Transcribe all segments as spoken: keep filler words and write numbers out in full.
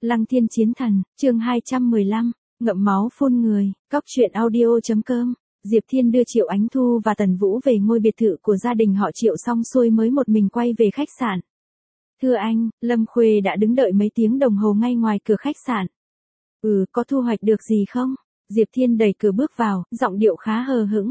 Lăng thiên chiến thần, chương hai trăm mười lăm, ngậm máu phun người, cóc truyện audio.com. Diệp Thiên đưa Triệu Ánh Thu và Tần Vũ về ngôi biệt thự của gia đình họ Triệu xong xuôi mới một mình quay về khách sạn. Thưa anh, Lâm Khuê đã đứng đợi mấy tiếng đồng hồ ngay ngoài cửa khách sạn. Ừ, có thu hoạch được gì không? Diệp Thiên đẩy cửa bước vào, giọng điệu khá hờ hững.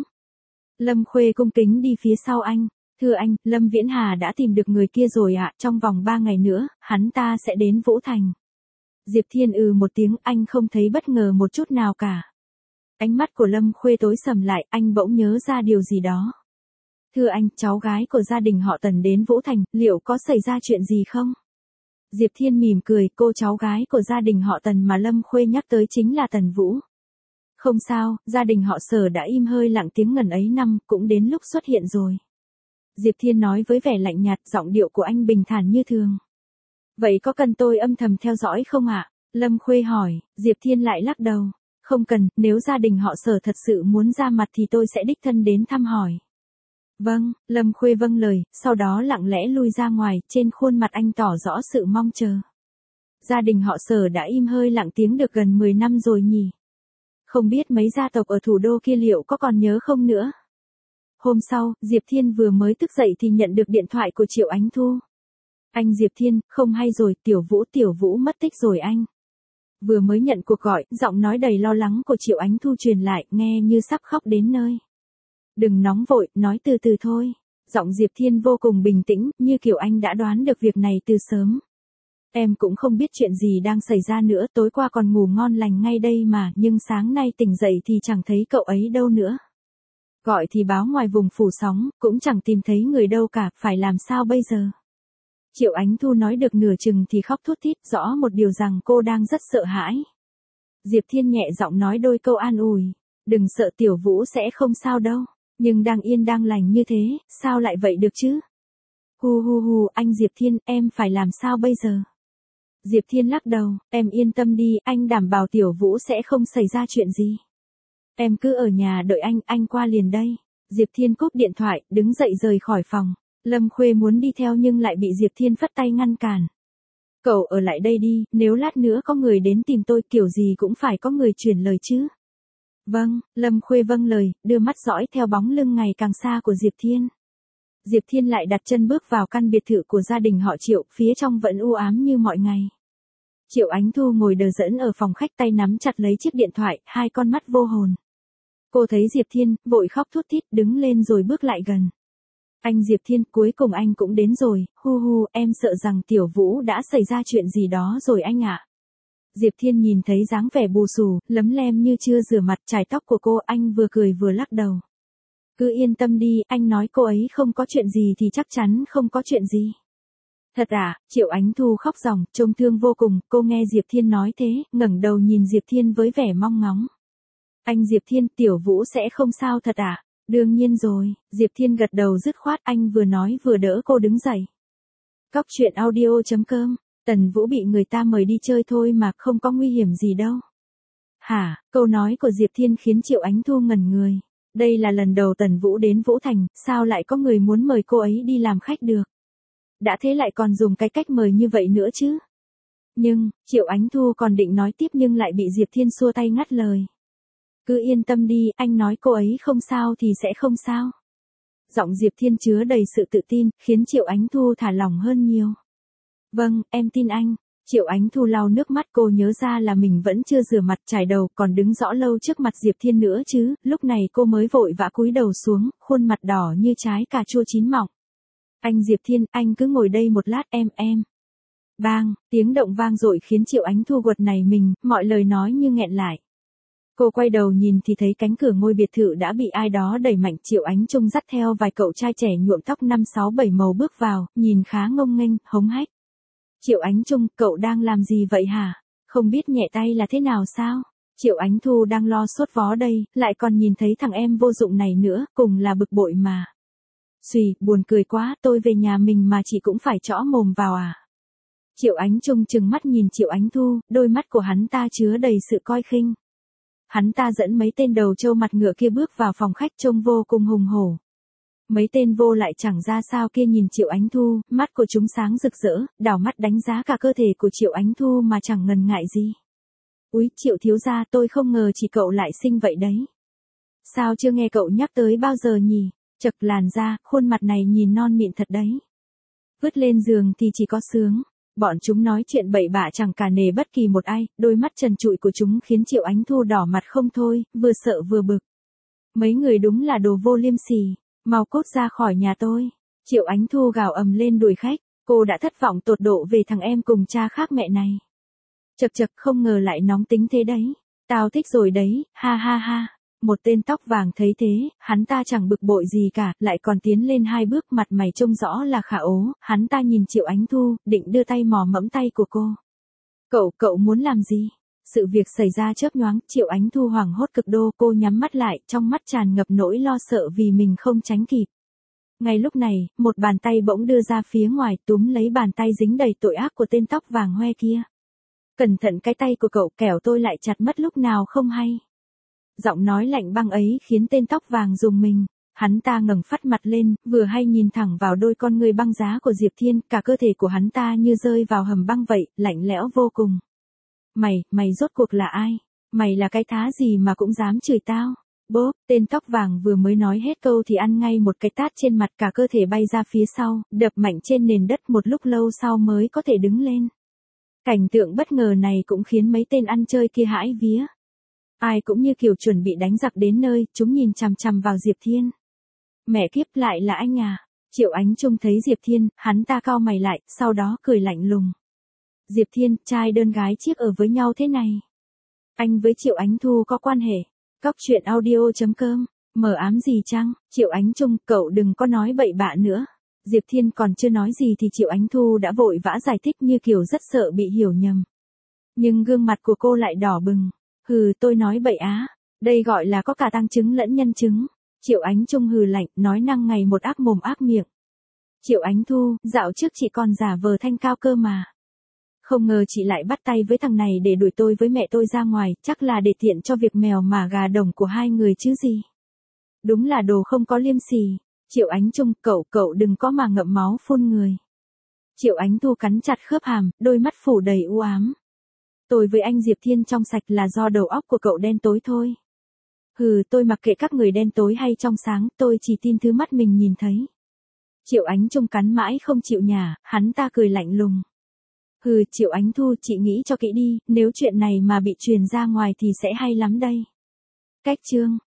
Lâm Khuê cung kính đi phía sau anh. Thưa anh, Lâm Viễn Hà đã tìm được người kia rồi ạ, trong vòng ba ngày nữa, hắn ta sẽ đến Vũ Thành. Diệp Thiên ừ một tiếng, anh không thấy bất ngờ một chút nào cả. Ánh mắt của Lâm Khuê tối sầm lại, anh bỗng nhớ ra điều gì đó. Thưa anh, cháu gái của gia đình họ Tần đến Vũ Thành, liệu có xảy ra chuyện gì không? Diệp Thiên mỉm cười, cô cháu gái của gia đình họ Tần mà Lâm Khuê nhắc tới chính là Tần Vũ. Không sao, gia đình họ Sở đã im hơi lặng tiếng ngần ấy năm, cũng đến lúc xuất hiện rồi. Diệp Thiên nói với vẻ lạnh nhạt, giọng điệu của anh bình thản như thường. Vậy có cần tôi âm thầm theo dõi không ạ? Lâm Khuê hỏi. Diệp Thiên lại lắc đầu. Không cần, nếu gia đình họ Sở thật sự muốn ra mặt thì tôi sẽ đích thân đến thăm hỏi. Vâng, Lâm Khuê vâng lời, sau đó lặng lẽ lui ra ngoài, trên khuôn mặt anh tỏ rõ sự mong chờ. Gia đình họ Sở đã im hơi lặng tiếng được gần mười năm rồi nhỉ? Không biết mấy gia tộc ở thủ đô kia liệu có còn nhớ không nữa? Hôm sau, Diệp Thiên vừa mới thức dậy thì nhận được điện thoại của Triệu Ánh Thu. Anh Diệp Thiên, không hay rồi, Tiểu Vũ Tiểu Vũ mất tích rồi anh. Vừa mới nhận cuộc gọi, giọng nói đầy lo lắng của Triệu Ánh Thu truyền lại, nghe như sắp khóc đến nơi. Đừng nóng vội, nói từ từ thôi. Giọng Diệp Thiên vô cùng bình tĩnh, như kiểu anh đã đoán được việc này từ sớm. Em cũng không biết chuyện gì đang xảy ra nữa, tối qua còn ngủ ngon lành ngay đây mà, nhưng sáng nay tỉnh dậy thì chẳng thấy cậu ấy đâu nữa. Gọi thì báo ngoài vùng phủ sóng, cũng chẳng tìm thấy người đâu cả, phải làm sao bây giờ? Triệu Ánh Thu nói được nửa chừng thì khóc thút thít, rõ một điều rằng cô đang rất sợ hãi. Diệp Thiên nhẹ giọng nói đôi câu an ủi. Đừng sợ, Tiểu Vũ sẽ không sao đâu. Nhưng đang yên đang lành như thế, sao lại vậy được chứ? Hu hu hu, anh Diệp Thiên, em phải làm sao bây giờ? Diệp Thiên lắc đầu, em yên tâm đi, anh đảm bảo Tiểu Vũ sẽ không xảy ra chuyện gì. Em cứ ở nhà đợi anh, anh qua liền đây. Diệp Thiên cúp điện thoại, đứng dậy rời khỏi phòng. Lâm Khuê muốn đi theo nhưng lại bị Diệp Thiên phất tay ngăn cản. Cậu ở lại đây đi, nếu lát nữa có người đến tìm tôi kiểu gì cũng phải có người truyền lời chứ. Vâng, Lâm Khuê vâng lời, đưa mắt dõi theo bóng lưng ngày càng xa của Diệp Thiên. Diệp Thiên lại đặt chân bước vào căn biệt thự của gia đình họ Triệu, phía trong vẫn u ám như mọi ngày. Triệu Ánh Thu ngồi đờ đẫn ở phòng khách, tay nắm chặt lấy chiếc điện thoại, hai con mắt vô hồn. Cô thấy Diệp Thiên, vội khóc thút thít, đứng lên rồi bước lại gần. Anh Diệp Thiên, cuối cùng anh cũng đến rồi, hu hu, em sợ rằng Tiểu Vũ đã xảy ra chuyện gì đó rồi anh ạ. Diệp Thiên nhìn thấy dáng vẻ bù xù, lấm lem như chưa rửa mặt, chải tóc của cô, anh vừa cười vừa lắc đầu. Cứ yên tâm đi, anh nói cô ấy không có chuyện gì thì chắc chắn không có chuyện gì. Thật à? Triệu Ánh Thu khóc ròng, trông thương vô cùng, cô nghe Diệp Thiên nói thế, ngẩng đầu nhìn Diệp Thiên với vẻ mong ngóng. Anh Diệp Thiên, Tiểu Vũ sẽ không sao thật à? Đương nhiên rồi, Diệp Thiên gật đầu dứt khoát, anh vừa nói vừa đỡ cô đứng dậy. Cóc truyện audio.com, Tần Vũ bị người ta mời đi chơi thôi mà, không có nguy hiểm gì đâu. Hả? Câu nói của Diệp Thiên khiến Triệu Ánh Thu ngẩn người. Đây là lần đầu Tần Vũ đến Vũ Thành, sao lại có người muốn mời cô ấy đi làm khách được? Đã thế lại còn dùng cái cách mời như vậy nữa chứ? Nhưng, Triệu Ánh Thu còn định nói tiếp nhưng lại bị Diệp Thiên xua tay ngắt lời. Cứ yên tâm đi, anh nói cô ấy không sao thì sẽ không sao. Giọng Diệp Thiên chứa đầy sự tự tin, khiến Triệu Ánh Thu thả lỏng hơn nhiều. Vâng, em tin anh. Triệu Ánh Thu lau nước mắt, cô nhớ ra là mình vẫn chưa rửa mặt chải đầu, còn đứng rõ lâu trước mặt Diệp Thiên nữa chứ, lúc này cô mới vội vã cúi đầu xuống, khuôn mặt đỏ như trái cà chua chín mọng. Anh Diệp Thiên, anh cứ ngồi đây một lát em em. Bang, tiếng động vang dội khiến Triệu Ánh Thu quật nảy mình, mọi lời nói như nghẹn lại. Cô quay đầu nhìn thì thấy cánh cửa ngôi biệt thự đã bị ai đó đẩy mạnh. Triệu Ánh Trung dắt theo vài cậu trai trẻ nhuộm tóc năm sáu bảy màu bước vào, nhìn khá ngông nghênh, hống hách. Triệu Ánh Trung, cậu đang làm gì vậy hả? Không biết nhẹ tay là thế nào sao? Triệu Ánh Thu đang lo sốt vó đây, lại còn nhìn thấy thằng em vô dụng này nữa, cùng là bực bội mà. Xùy, buồn cười quá, tôi về nhà mình mà chị cũng phải chõ mồm vào à? Triệu Ánh Trung trừng mắt nhìn Triệu Ánh Thu, đôi mắt của hắn ta chứa đầy sự coi khinh. Hắn ta dẫn mấy tên đầu trâu mặt ngựa kia bước vào phòng khách trông vô cùng hùng hổ. Mấy tên vô lại chẳng ra sao kia nhìn Triệu Ánh Thu, mắt của chúng sáng rực rỡ, đảo mắt đánh giá cả cơ thể của Triệu Ánh Thu mà chẳng ngần ngại gì. Úi, Triệu thiếu gia, tôi không ngờ chỉ cậu lại xinh vậy đấy. Sao chưa nghe cậu nhắc tới bao giờ nhỉ? Chật, làn da, khuôn mặt này nhìn non mịn thật đấy. Vứt lên giường thì chỉ có sướng. Bọn chúng nói chuyện bậy bạ chẳng cả nể bất kỳ một ai, đôi mắt trần trụi của chúng khiến Triệu Ánh Thu đỏ mặt không thôi, vừa sợ vừa bực. Mấy người đúng là đồ vô liêm sỉ, mau cút ra khỏi nhà tôi. Triệu Ánh Thu gào ầm lên đuổi khách, cô đã thất vọng tột độ về thằng em cùng cha khác mẹ này. Chật chật, không ngờ lại nóng tính thế đấy. Tao thích rồi đấy, ha ha ha. Một tên tóc vàng thấy thế, hắn ta chẳng bực bội gì cả, lại còn tiến lên hai bước, mặt mày trông rõ là khả ố, hắn ta nhìn Triệu Ánh Thu, định đưa tay mò mẫm tay của cô. Cậu, cậu muốn làm gì? Sự việc xảy ra chớp nhoáng, Triệu Ánh Thu hoảng hốt cực đô, cô nhắm mắt lại, trong mắt tràn ngập nỗi lo sợ vì mình không tránh kịp. Ngay lúc này, một bàn tay bỗng đưa ra phía ngoài, túm lấy bàn tay dính đầy tội ác của tên tóc vàng hoe kia. Cẩn thận cái tay của cậu, kẻo tôi lại chặt mất lúc nào không hay. Giọng nói lạnh băng ấy khiến tên tóc vàng rùng mình, hắn ta ngẩng phát mặt lên, vừa hay nhìn thẳng vào đôi con ngươi băng giá của Diệp Thiên, cả cơ thể của hắn ta như rơi vào hầm băng vậy, lạnh lẽo vô cùng. Mày, mày rốt cuộc là ai? Mày là cái thá gì mà cũng dám chửi tao? Bốp, tên tóc vàng vừa mới nói hết câu thì ăn ngay một cái tát trên mặt, cả cơ thể bay ra phía sau, đập mạnh trên nền đất, một lúc lâu sau mới có thể đứng lên. Cảnh tượng bất ngờ này cũng khiến mấy tên ăn chơi kia hãi vía. Ai cũng như kiểu chuẩn bị đánh giặc đến nơi, chúng nhìn chằm chằm vào Diệp Thiên. Mẹ kiếp, lại là anh à? Triệu Ánh Trung thấy Diệp Thiên, hắn ta cau mày lại, sau đó cười lạnh lùng. Diệp Thiên, trai đơn gái chiếc ở với nhau thế này. Anh với Triệu Ánh Thu có quan hệ. Cóc truyện audio chấm com, mờ ám gì chăng? Triệu Ánh Trung, cậu đừng có nói bậy bạ nữa. Diệp Thiên còn chưa nói gì thì Triệu Ánh Thu đã vội vã giải thích như kiểu rất sợ bị hiểu nhầm. Nhưng gương mặt của cô lại đỏ bừng. Hừ, tôi nói bậy á, đây gọi là có cả tăng chứng lẫn nhân chứng. Triệu Ánh Trung hừ lạnh, nói năng ngày một ác mồm ác miệng. Triệu Ánh Thu, dạo trước chị còn giả vờ thanh cao cơ mà. Không ngờ chị lại bắt tay với thằng này để đuổi tôi với mẹ tôi ra ngoài, chắc là để tiện cho việc mèo mà gà đồng của hai người chứ gì. Đúng là đồ không có liêm sỉ. Triệu Ánh Trung, cậu, cậu đừng có mà ngậm máu phun người. Triệu Ánh Thu cắn chặt khớp hàm, đôi mắt phủ đầy u ám. Tôi với anh Diệp Thiên trong sạch là do đầu óc của cậu đen tối thôi. Hừ, tôi mặc kệ các người đen tối hay trong sáng, tôi chỉ tin thứ mắt mình nhìn thấy. Triệu Ánh Trung cắn mãi không chịu nhả, hắn ta cười lạnh lùng. Hừ, Triệu Ánh Thu, chị nghĩ cho kỹ đi, nếu chuyện này mà bị truyền ra ngoài thì sẽ hay lắm đây. Cách chương